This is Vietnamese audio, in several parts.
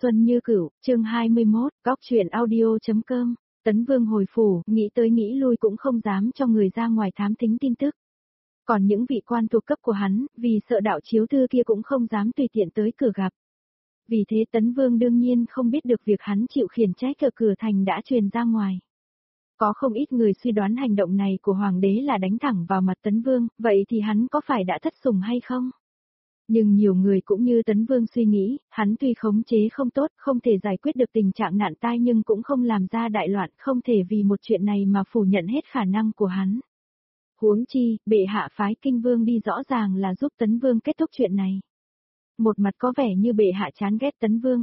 xuân như cửu, chương 21, góc truyện audio.com, Tấn Vương hồi phủ, nghĩ tới nghĩ lui cũng không dám cho người ra ngoài thám thính tin tức. Còn những vị quan thuộc cấp của hắn, vì sợ đạo chiếu thư kia cũng không dám tùy tiện tới cửa gặp. Vì thế Tấn Vương đương nhiên không biết được việc hắn chịu khiển trách ở cửa thành đã truyền ra ngoài. Có không ít người suy đoán hành động này của Hoàng đế là đánh thẳng vào mặt Tấn Vương, vậy thì hắn có phải đã thất sủng hay không? Nhưng nhiều người cũng như Tấn Vương suy nghĩ, hắn tuy khống chế không tốt, không thể giải quyết được tình trạng nạn tai nhưng cũng không làm ra đại loạn, không thể vì một chuyện này mà phủ nhận hết khả năng của hắn. Huống chi, bệ hạ phái Kinh Vương đi rõ ràng là giúp Tấn Vương kết thúc chuyện này. Một mặt có vẻ như bệ hạ chán ghét Tấn Vương,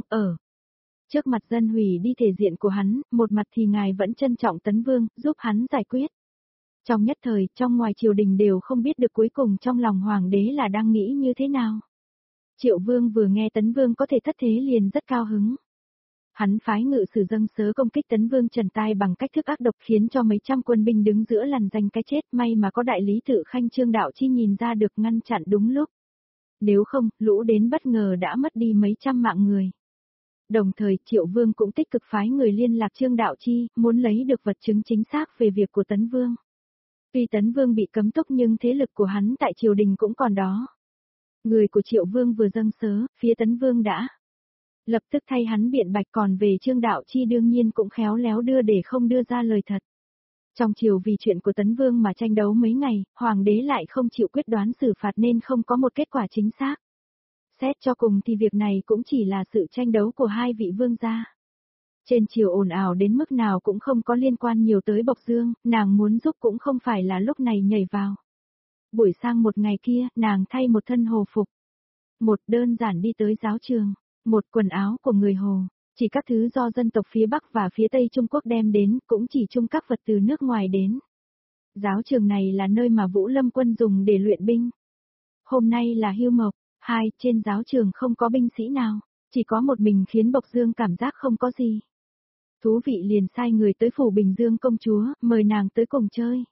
trước mặt dân hủy đi thể diện của hắn, một mặt thì ngài vẫn trân trọng Tấn Vương, giúp hắn giải quyết. Trong nhất thời, trong ngoài triều đình đều không biết được cuối cùng trong lòng hoàng đế là đang nghĩ như thế nào. Triệu Vương vừa nghe Tấn Vương có thể thất thế liền rất cao hứng. Hắn phái ngự sử dâng sớ công kích Tấn Vương Trần Tai bằng cách thức ác độc khiến cho mấy trăm quân binh đứng giữa lằn danh cái chết, may mà có đại lý tự Khanh Trương Đạo Chi nhìn ra được ngăn chặn đúng lúc. Nếu không, lũ đến bất ngờ đã mất đi mấy trăm mạng người. Đồng thời, Triệu Vương cũng tích cực phái người liên lạc Trương Đạo Chi, muốn lấy được vật chứng chính xác về việc của Tấn Vương. Tuy Tấn Vương bị cấm túc nhưng thế lực của hắn tại triều đình cũng còn đó. Người của Triệu Vương vừa dâng sớ, phía Tấn Vương đã lập tức thay hắn biện bạch, còn về Trương Đạo Chi đương nhiên cũng khéo léo đưa để không đưa ra lời thật. Trong triều vì chuyện của Tấn Vương mà tranh đấu mấy ngày, hoàng đế lại không chịu quyết đoán xử phạt nên không có một kết quả chính xác. Xét cho cùng thì việc này cũng chỉ là sự tranh đấu của hai vị vương gia. Trên triều ồn ào đến mức nào cũng không có liên quan nhiều tới Bộc Dương, nàng muốn giúp cũng không phải là lúc này nhảy vào. Buổi sang một ngày kia, nàng thay một thân hồ phục. Một đơn giản đi tới giáo trường, một quần áo của người Hồ, chỉ các thứ do dân tộc phía Bắc và phía Tây Trung Quốc đem đến, cũng chỉ chung các vật từ nước ngoài đến. Giáo trường này là nơi mà Vũ Lâm quân dùng để luyện binh. Hôm nay là hưu mộc, trên giáo trường không có binh sĩ nào, chỉ có một mình khiến Bộc Dương cảm giác không có gì. Thú vị liền sai người tới phủ Bình Dương công chúa, mời nàng tới cùng chơi.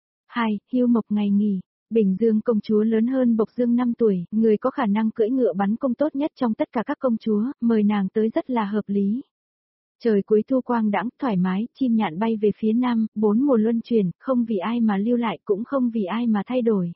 Hưu mộc ngày nghỉ. Bình Dương công chúa lớn hơn Bộc Dương 5 tuổi, người có khả năng cưỡi ngựa bắn cung tốt nhất trong tất cả các công chúa, mời nàng tới rất là hợp lý. Trời cuối thu quang đãng, thoải mái, chim nhạn bay về phía nam, 4 mùa luân chuyển, không vì ai mà lưu lại cũng không vì ai mà thay đổi.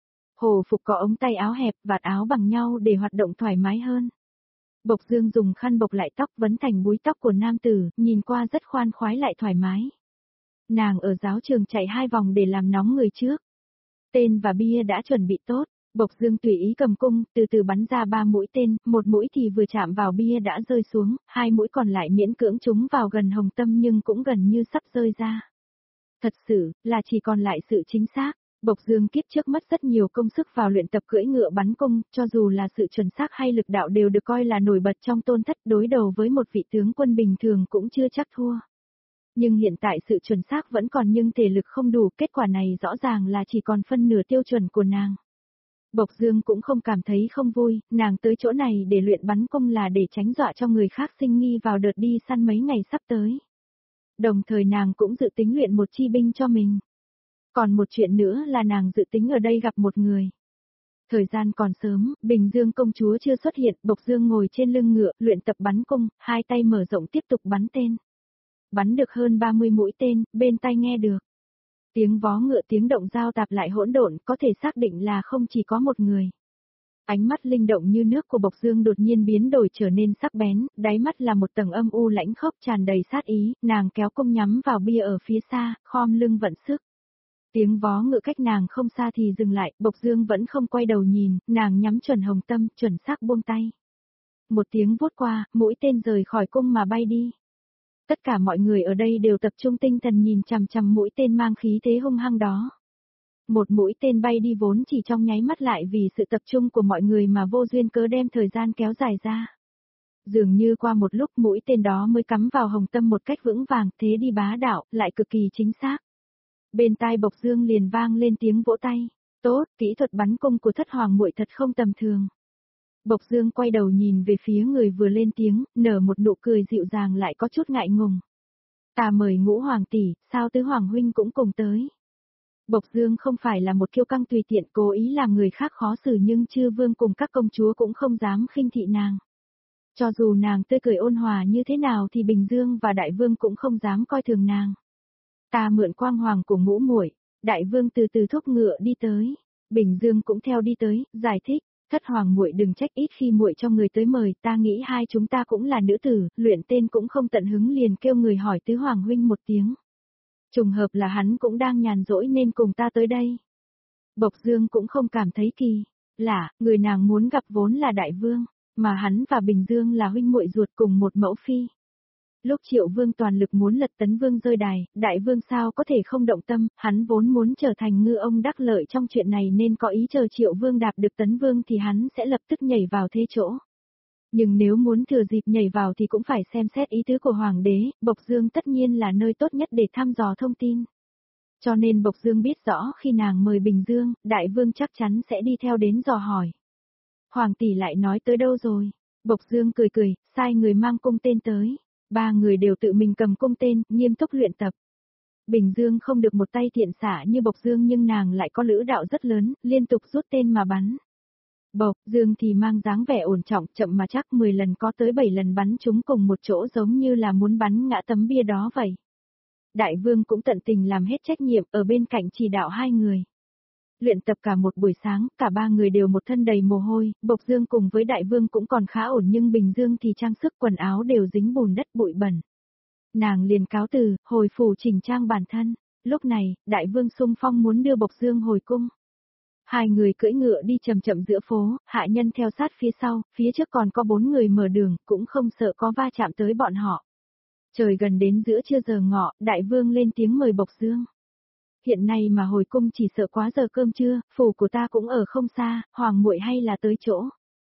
Hồ phục có ống tay áo hẹp, vạt áo bằng nhau để hoạt động thoải mái hơn. Bộc Dương dùng khăn bộc lại tóc vấn thành búi tóc của nam tử, nhìn qua rất khoan khoái lại thoải mái. Nàng ở giáo trường chạy 2 vòng để làm nóng người trước. Tên và bia đã chuẩn bị tốt, Bộc Dương tùy ý cầm cung, từ từ bắn ra 3 mũi tên, một mũi thì vừa chạm vào bia đã rơi xuống, 2 mũi còn lại miễn cưỡng trúng vào gần hồng tâm nhưng cũng gần như sắp rơi ra. Thật sự, là chỉ còn lại sự chính xác. Bộc Dương kiếp trước mất rất nhiều công sức vào luyện tập cưỡi ngựa bắn cung, cho dù là sự chuẩn xác hay lực đạo đều được coi là nổi bật trong tôn thất, đối đầu với một vị tướng quân bình thường cũng chưa chắc thua. Nhưng hiện tại sự chuẩn xác vẫn còn nhưng thể lực không đủ, kết quả này rõ ràng là chỉ còn phân nửa tiêu chuẩn của nàng. Bộc Dương cũng không cảm thấy không vui, nàng tới chỗ này để luyện bắn cung là để tránh dọa cho người khác sinh nghi vào đợt đi săn mấy ngày sắp tới. Đồng thời nàng cũng dự tính luyện một chi binh cho mình. Còn một chuyện nữa là nàng dự tính ở đây gặp một người. Thời gian còn sớm, Bình Dương công chúa chưa xuất hiện, Bộc Dương ngồi trên lưng ngựa, luyện tập bắn cung, 2 tay mở rộng tiếp tục bắn tên. Bắn được hơn 30 mũi tên, bên tai nghe được tiếng vó ngựa, tiếng động dao tạp lại hỗn độn, có thể xác định là không chỉ có một người. Ánh mắt linh động như nước của Bộc Dương đột nhiên biến đổi trở nên sắc bén, đáy mắt là một tầng âm u lãnh khốc tràn đầy sát ý, nàng kéo cung nhắm vào bia ở phía xa, khom lưng vận sức. Tiếng vó ngựa cách nàng không xa thì dừng lại, Bộc Dương vẫn không quay đầu nhìn, nàng nhắm chuẩn hồng tâm, chuẩn xác buông tay. Một tiếng vút qua, mũi tên rời khỏi cung mà bay đi. Tất cả mọi người ở đây đều tập trung tinh thần nhìn chằm chằm mũi tên mang khí thế hung hăng đó. Một mũi tên bay đi vốn chỉ trong nháy mắt lại vì sự tập trung của mọi người mà vô duyên cớ đem thời gian kéo dài ra. Dường như qua một lúc mũi tên đó mới cắm vào hồng tâm một cách vững vàng, thế đi bá đạo, lại cực kỳ chính xác. Bên tai Bộc Dương liền vang lên tiếng vỗ tay. Tốt, kỹ thuật bắn cung của thất hoàng muội thật không tầm thường. Bộc Dương quay đầu nhìn về phía người vừa lên tiếng, nở một nụ cười dịu dàng lại có chút ngại ngùng. Ta mời Ngũ hoàng tỷ, sao tứ hoàng huynh cũng cùng tới. Bộc Dương không phải là một kiêu căng tùy tiện cố ý làm người khác khó xử nhưng Chư Vương cùng các công chúa cũng không dám khinh thị nàng. Cho dù nàng tươi cười ôn hòa như thế nào thì Bình Dương và Đại Vương cũng không dám coi thường nàng. Ta mượn quang hoàng của ngũ muội. Đại Vương từ từ thúc ngựa đi tới. Bình Dương cũng theo đi tới, giải thích. Thất hoàng muội đừng trách ít khi muội cho người tới mời, ta nghĩ hai chúng ta cũng là nữ tử, luyện tên cũng không tận hứng liền kêu người hỏi tứ hoàng huynh một tiếng. Trùng hợp là hắn cũng đang nhàn rỗi nên cùng ta tới đây. Bộc Dương cũng không cảm thấy kỳ lạ, người nàng muốn gặp vốn là Đại Vương, mà hắn và Bình Dương là huynh muội ruột cùng một mẫu phi. Lúc Triệu Vương toàn lực muốn lật Tấn Vương rơi đài, Đại Vương sao có thể không động tâm, hắn vốn muốn trở thành ngư ông đắc lợi trong chuyện này nên có ý chờ Triệu Vương đạp được Tấn Vương thì hắn sẽ lập tức nhảy vào thế chỗ. Nhưng nếu muốn thừa dịp nhảy vào thì cũng phải xem xét ý tứ của Hoàng đế, Bộc Dương tất nhiên là nơi tốt nhất để thăm dò thông tin. Cho nên Bộc Dương biết rõ khi nàng mời Bình Dương, Đại Vương chắc chắn sẽ đi theo đến dò hỏi. Hoàng tỷ lại nói tới đâu rồi? Bộc Dương cười cười, sai người mang cung tên tới. Ba người đều tự mình cầm cung tên, nghiêm túc luyện tập. Bình Dương không được một tay thiện xạ như Bộc Dương nhưng nàng lại có lữ đạo rất lớn, liên tục rút tên mà bắn. Bộc Dương thì mang dáng vẻ ổn trọng, chậm mà chắc 10 lần có tới 7 lần bắn chúng cùng một chỗ giống như là muốn bắn ngã tấm bia đó vậy. Đại Vương cũng tận tình làm hết trách nhiệm ở bên cạnh chỉ đạo hai người. Luyện tập cả một buổi sáng, cả ba người đều một thân đầy mồ hôi, Bộc Dương cùng với Đại Vương cũng còn khá ổn nhưng Bình Dương thì trang sức quần áo đều dính bùn đất bụi bẩn. Nàng liền cáo từ, hồi phủ chỉnh trang bản thân. Lúc này, Đại Vương xung phong muốn đưa Bộc Dương hồi cung. Hai người cưỡi ngựa đi chậm chậm giữa phố, hạ nhân theo sát phía sau, phía trước còn có 4 người mở đường, cũng không sợ có va chạm tới bọn họ. Trời gần đến giữa trưa giờ ngọ, Đại Vương lên tiếng mời Bộc Dương. Hiện nay mà hồi cung chỉ sợ quá giờ cơm trưa, phủ của ta cũng ở không xa, hoàng muội hay là tới chỗ.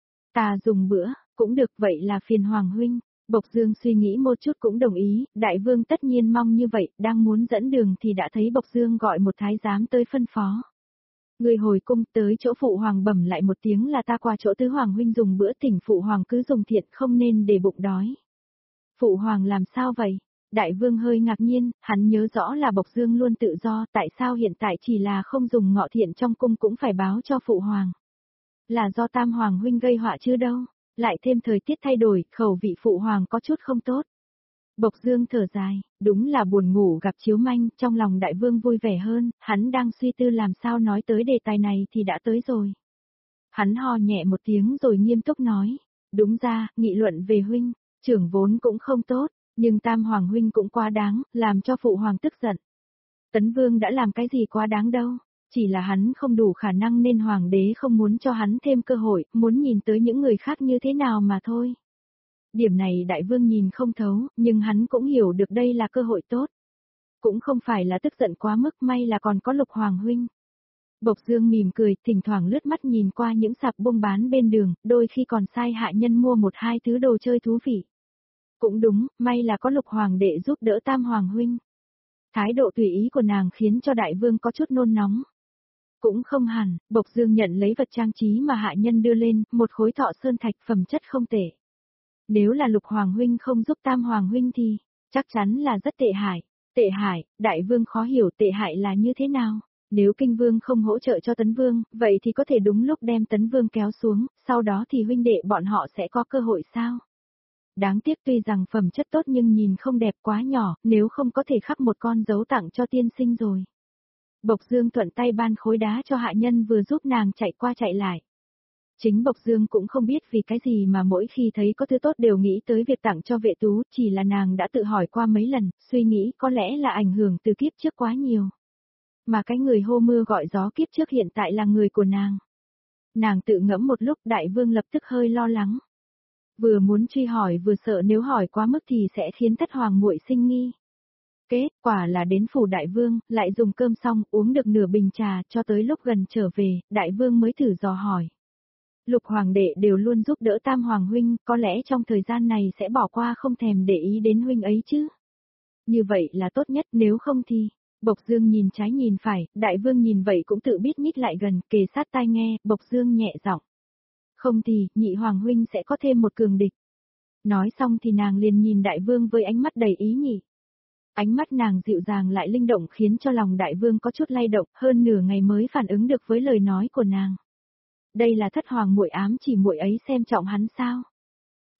Ta dùng bữa, cũng được vậy là phiền hoàng huynh. Bộc Dương suy nghĩ một chút cũng đồng ý, Đại Vương tất nhiên mong như vậy, đang muốn dẫn đường thì đã thấy Bộc Dương gọi một thái giám tới phân phó. Người hồi cung tới chỗ phụ hoàng bẩm lại một tiếng là ta qua chỗ tứ hoàng huynh dùng bữa, tỉnh phụ hoàng cứ dùng thiện không nên để bụng đói. Phụ hoàng làm sao vậy? Đại Vương hơi ngạc nhiên, hắn nhớ rõ là Bộc Dương luôn tự do, tại sao hiện tại chỉ là không dùng ngọ thiện trong cung cũng phải báo cho phụ hoàng. Là do tam hoàng huynh gây họa chứ đâu, lại thêm thời tiết thay đổi, khẩu vị phụ hoàng có chút không tốt. Bộc Dương thở dài, đúng là buồn ngủ gặp chiếu manh, trong lòng Đại Vương vui vẻ hơn, hắn đang suy tư làm sao nói tới đề tài này thì đã tới rồi. Hắn ho nhẹ một tiếng rồi nghiêm túc nói, đúng ra, nghị luận về huynh, trưởng vốn cũng không tốt, nhưng tam hoàng huynh cũng quá đáng, làm cho phụ hoàng tức giận. Tấn Vương đã làm cái gì quá đáng đâu, chỉ là hắn không đủ khả năng nên hoàng đế không muốn cho hắn thêm cơ hội, muốn nhìn tới những người khác như thế nào mà thôi. Điểm này Đại Vương nhìn không thấu, nhưng hắn cũng hiểu được đây là cơ hội tốt. Cũng không phải là tức giận quá mức, may là còn có Lục hoàng huynh. Bộc Dương mỉm cười, thỉnh thoảng lướt mắt nhìn qua những sạp buôn bán bên đường, đôi khi còn sai hạ nhân mua một hai thứ đồ chơi thú vị. Cũng đúng, may là có Lục hoàng đệ giúp đỡ tam hoàng huynh. Thái độ tùy ý của nàng khiến cho Đại Vương có chút nôn nóng. Cũng không hẳn, Bộc Dương nhận lấy vật trang trí mà hạ nhân đưa lên, một khối thọ sơn thạch phẩm chất không tệ. Nếu là Lục hoàng huynh không giúp tam hoàng huynh thì, chắc chắn là rất tệ hại. Tệ hại, Đại Vương khó hiểu tệ hại là như thế nào. Nếu Kinh Vương không hỗ trợ cho Tấn Vương, vậy thì có thể đúng lúc đem Tấn Vương kéo xuống, sau đó thì huynh đệ bọn họ sẽ có cơ hội sao? Đáng tiếc tuy rằng phẩm chất tốt nhưng nhìn không đẹp quá nhỏ, nếu không có thể khắc một con dấu tặng cho tiên sinh rồi. Bộc Dương thuận tay ban khối đá cho hạ nhân vừa giúp nàng chạy qua chạy lại. Chính Bộc Dương cũng không biết vì cái gì mà mỗi khi thấy có thứ tốt đều nghĩ tới việc tặng cho vệ tú, chỉ là nàng đã tự hỏi qua mấy lần, suy nghĩ có lẽ là ảnh hưởng từ kiếp trước quá nhiều. Mà cái người hô mưa gọi gió kiếp trước hiện tại là người của nàng. Nàng tự ngẫm một lúc, Đại Vương lập tức hơi lo lắng. Vừa muốn truy hỏi vừa sợ nếu hỏi quá mức thì sẽ khiến thất hoàng muội sinh nghi. Kết quả là đến phủ Đại Vương, lại dùng cơm xong, uống được nửa bình trà, cho tới lúc gần trở về, Đại Vương mới thử dò hỏi. Lục hoàng đệ đều luôn giúp đỡ tam hoàng huynh, có lẽ trong thời gian này sẽ bỏ qua không thèm để ý đến huynh ấy chứ. Như vậy là tốt nhất, nếu không thì... Bộc Dương nhìn trái nhìn phải, Đại Vương nhìn vậy cũng tự biết nhích lại gần, kề sát tai nghe, Bộc Dương nhẹ giọng. Không thì, nhị hoàng huynh sẽ có thêm một cường địch. Nói xong thì nàng liền nhìn Đại Vương với ánh mắt đầy ý nhị. Ánh mắt nàng dịu dàng lại linh động khiến cho lòng Đại Vương có chút lay động, hơn nửa ngày mới phản ứng được với lời nói của nàng. Đây là thất hoàng muội ám chỉ muội ấy xem trọng hắn sao?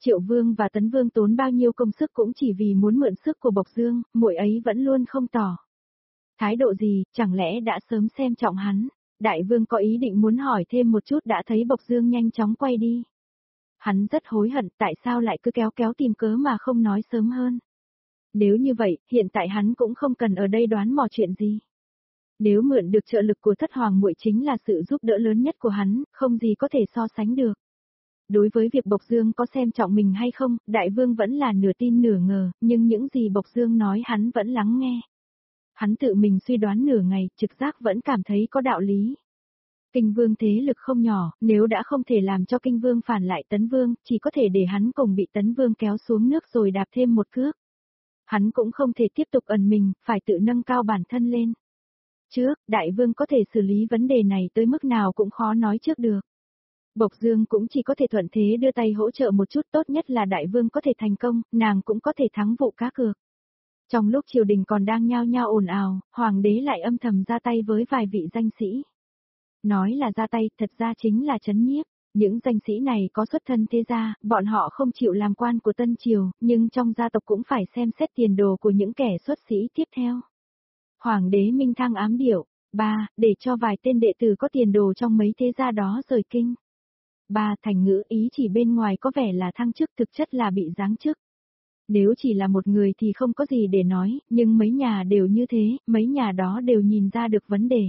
Triệu Vương và Tấn Vương tốn bao nhiêu công sức cũng chỉ vì muốn mượn sức của Bộc Dương, muội ấy vẫn luôn không tỏ thái độ gì, chẳng lẽ đã sớm xem trọng hắn. Đại Vương có ý định muốn hỏi thêm một chút đã thấy Bộc Dương nhanh chóng quay đi. Hắn rất hối hận tại sao lại cứ kéo kéo tìm cớ mà không nói sớm hơn. Nếu như vậy, hiện tại hắn cũng không cần ở đây đoán mò chuyện gì. Nếu mượn được trợ lực của Thất Hoàng muội chính là sự giúp đỡ lớn nhất của hắn, không gì có thể so sánh được. Đối với việc Bộc Dương có xem trọng mình hay không, Đại Vương vẫn là nửa tin nửa ngờ, nhưng những gì Bộc Dương nói hắn vẫn lắng nghe. Hắn tự mình suy đoán nửa ngày, trực giác vẫn cảm thấy có đạo lý. Kinh Vương thế lực không nhỏ, nếu đã không thể làm cho Kinh Vương phản lại Tấn Vương, chỉ có thể để hắn cùng bị Tấn Vương kéo xuống nước rồi đạp thêm một cước. Hắn cũng không thể tiếp tục ẩn mình, phải tự nâng cao bản thân lên. Trước, Đại Vương có thể xử lý vấn đề này tới mức nào cũng khó nói trước được. Bộc Dương cũng chỉ có thể thuận thế đưa tay hỗ trợ một chút, tốt nhất là Đại Vương có thể thành công, nàng cũng có thể thắng vụ cá cược. Trong lúc triều đình còn đang nhao nhao ồn ào, Hoàng đế lại âm thầm ra tay với vài vị danh sĩ. Nói là ra tay, thật ra chính là trấn nhiếp. Những danh sĩ này có xuất thân thế gia, bọn họ không chịu làm quan của Tân Triều, nhưng trong gia tộc cũng phải xem xét tiền đồ của những kẻ xuất sĩ tiếp theo. Hoàng đế minh thăng ám điệu, 3. Để cho vài tên đệ tử có tiền đồ trong mấy thế gia đó rời kinh. 3. Thành ngữ ý chỉ bên ngoài có vẻ là thăng chức thực chất là bị giáng chức. Nếu chỉ là một người thì không có gì để nói, nhưng mấy nhà đều như thế, mấy nhà đó đều nhìn ra được vấn đề.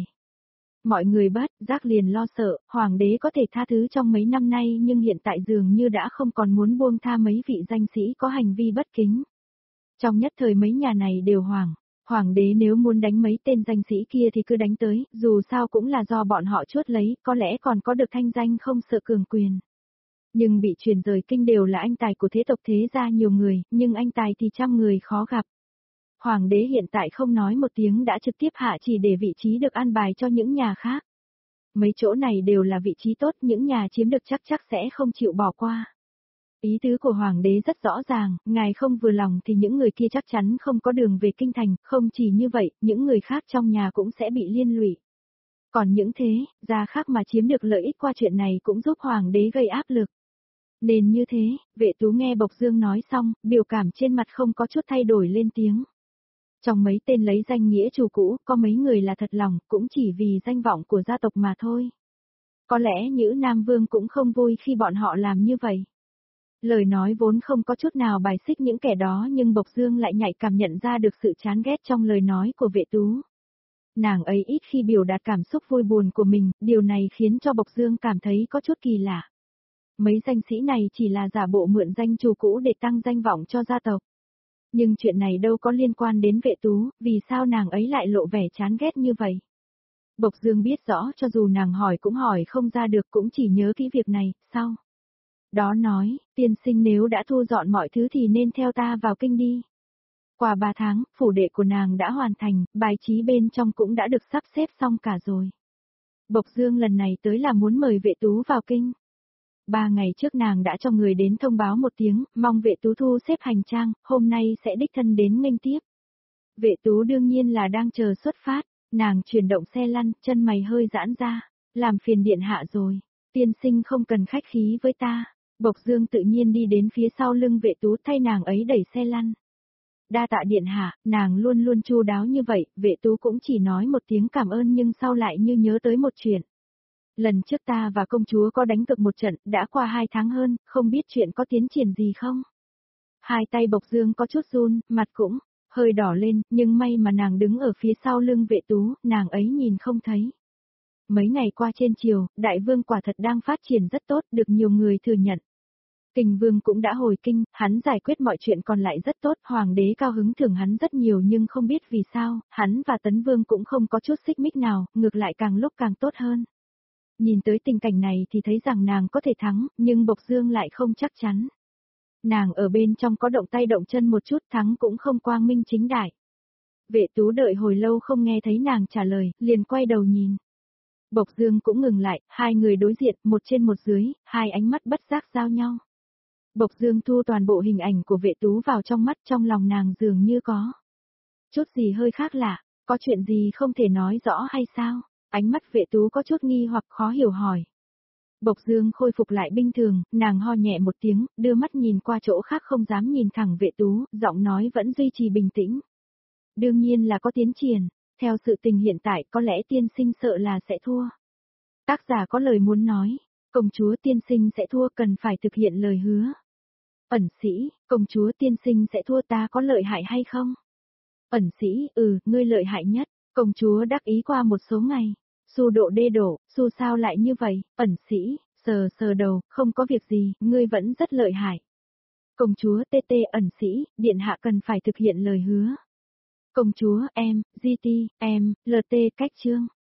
Mọi người bất giác liền lo sợ, Hoàng đế có thể tha thứ trong mấy năm nay nhưng hiện tại dường như đã không còn muốn buông tha mấy vị danh sĩ có hành vi bất kính. Trong nhất thời mấy nhà này đều Hoàng đế nếu muốn đánh mấy tên danh sĩ kia thì cứ đánh tới, dù sao cũng là do bọn họ chuốt lấy, có lẽ còn có được thanh danh không sợ cường quyền. Nhưng bị truyền rời kinh đều là anh tài của thế tộc thế gia nhiều người, nhưng anh tài thì trăm người khó gặp. Hoàng đế hiện tại không nói một tiếng đã trực tiếp hạ chỉ để vị trí được an bài cho những nhà khác. Mấy chỗ này đều là vị trí tốt, những nhà chiếm được chắc sẽ không chịu bỏ qua. Ý tứ của Hoàng đế rất rõ ràng, ngài không vừa lòng thì những người kia chắc chắn không có đường về kinh thành, không chỉ như vậy, những người khác trong nhà cũng sẽ bị liên lụy. Còn những thế, gia khác mà chiếm được lợi ích qua chuyện này cũng giúp Hoàng đế gây áp lực. Nên như thế, Vệ Tú nghe Bộc Dương nói xong, biểu cảm trên mặt không có chút thay đổi lên tiếng. Trong mấy tên lấy danh nghĩa chủ cũ, có mấy người là thật lòng, cũng chỉ vì danh vọng của gia tộc mà thôi. Có lẽ Nhữ Nam Vương cũng không vui khi bọn họ làm như vậy. Lời nói vốn không có chút nào bài xích những kẻ đó nhưng Bộc Dương lại nhạy cảm nhận ra được sự chán ghét trong lời nói của Vệ Tú. Nàng ấy ít khi biểu đạt cảm xúc vui buồn của mình, điều này khiến cho Bộc Dương cảm thấy có chút kỳ lạ. Mấy danh sĩ này chỉ là giả bộ mượn danh chủ cũ để tăng danh vọng cho gia tộc. Nhưng chuyện này đâu có liên quan đến Vệ Tú, vì sao nàng ấy lại lộ vẻ chán ghét như vậy? Bộc Dương biết rõ cho dù nàng hỏi cũng hỏi không ra được, cũng chỉ nhớ kỹ việc này, sau đó nói, tiên sinh nếu đã thu dọn mọi thứ thì nên theo ta vào kinh đi. Qua 3 tháng, phủ đệ của nàng đã hoàn thành, bài trí bên trong cũng đã được sắp xếp xong cả rồi. Bộc Dương lần này tới là muốn mời Vệ Tú vào kinh. 3 ngày trước nàng đã cho người đến thông báo một tiếng, mong Vệ Tú thu xếp hành trang, hôm nay sẽ đích thân đến nghênh tiếp. Vệ Tú đương nhiên là đang chờ xuất phát, nàng chuyển động xe lăn, chân mày hơi giãn ra, làm phiền điện hạ rồi, tiên sinh không cần khách khí với ta. Bộc Dương tự nhiên đi đến phía sau lưng Vệ Tú thay nàng ấy đẩy xe lăn. Đa tạ điện hạ, nàng luôn luôn chu đáo như vậy, Vệ Tú cũng chỉ nói một tiếng cảm ơn nhưng sau lại như nhớ tới một chuyện. Lần trước ta và công chúa có đánh cược một trận, đã qua 2 tháng hơn, không biết chuyện có tiến triển gì không? Hai tay Bộc Dương có chút run, mặt cũng hơi đỏ lên, nhưng may mà nàng đứng ở phía sau lưng Vệ Tú, nàng ấy nhìn không thấy. Mấy ngày qua trên triều, Đại Vương quả thật đang phát triển rất tốt, được nhiều người thừa nhận. Kình Vương cũng đã hồi kinh, hắn giải quyết mọi chuyện còn lại rất tốt, Hoàng đế cao hứng thưởng hắn rất nhiều nhưng không biết vì sao, hắn và Tấn Vương cũng không có chút xích mích nào, ngược lại càng lúc càng tốt hơn. Nhìn tới tình cảnh này thì thấy rằng nàng có thể thắng, nhưng Bộc Dương lại không chắc chắn. Nàng ở bên trong có động tay động chân một chút, thắng cũng không quang minh chính đại. Vệ Tú đợi hồi lâu không nghe thấy nàng trả lời, liền quay đầu nhìn. Bộc Dương cũng ngừng lại, hai người đối diện, một trên một dưới, hai ánh mắt bất giác giao nhau. Bộc Dương thu toàn bộ hình ảnh của Vệ Tú vào trong mắt, trong lòng nàng dường như có chút gì hơi khác lạ, có chuyện gì không thể nói rõ hay sao? Ánh mắt Vệ Tú có chút nghi hoặc khó hiểu hỏi. Bộc Dương khôi phục lại bình thường, nàng ho nhẹ một tiếng, đưa mắt nhìn qua chỗ khác không dám nhìn thẳng Vệ Tú, giọng nói vẫn duy trì bình tĩnh. Đương nhiên là có tiến triển, theo sự tình hiện tại có lẽ tiên sinh sợ là sẽ thua. Tác giả có lời muốn nói, công chúa tiên sinh sẽ thua cần phải thực hiện lời hứa. Ẩn sĩ, công chúa tiên sinh sẽ thua ta có lợi hại hay không? Ẩn sĩ, ngươi lợi hại nhất, công chúa đắc ý qua một số ngày. Su độ đê đổ, Su sao lại như vậy, ẩn sĩ, sờ sờ đầu, không có việc gì, ngươi vẫn rất lợi hại. Công chúa tê tê ẩn sĩ, điện hạ cần phải thực hiện lời hứa. Công chúa GT, LT cách chương.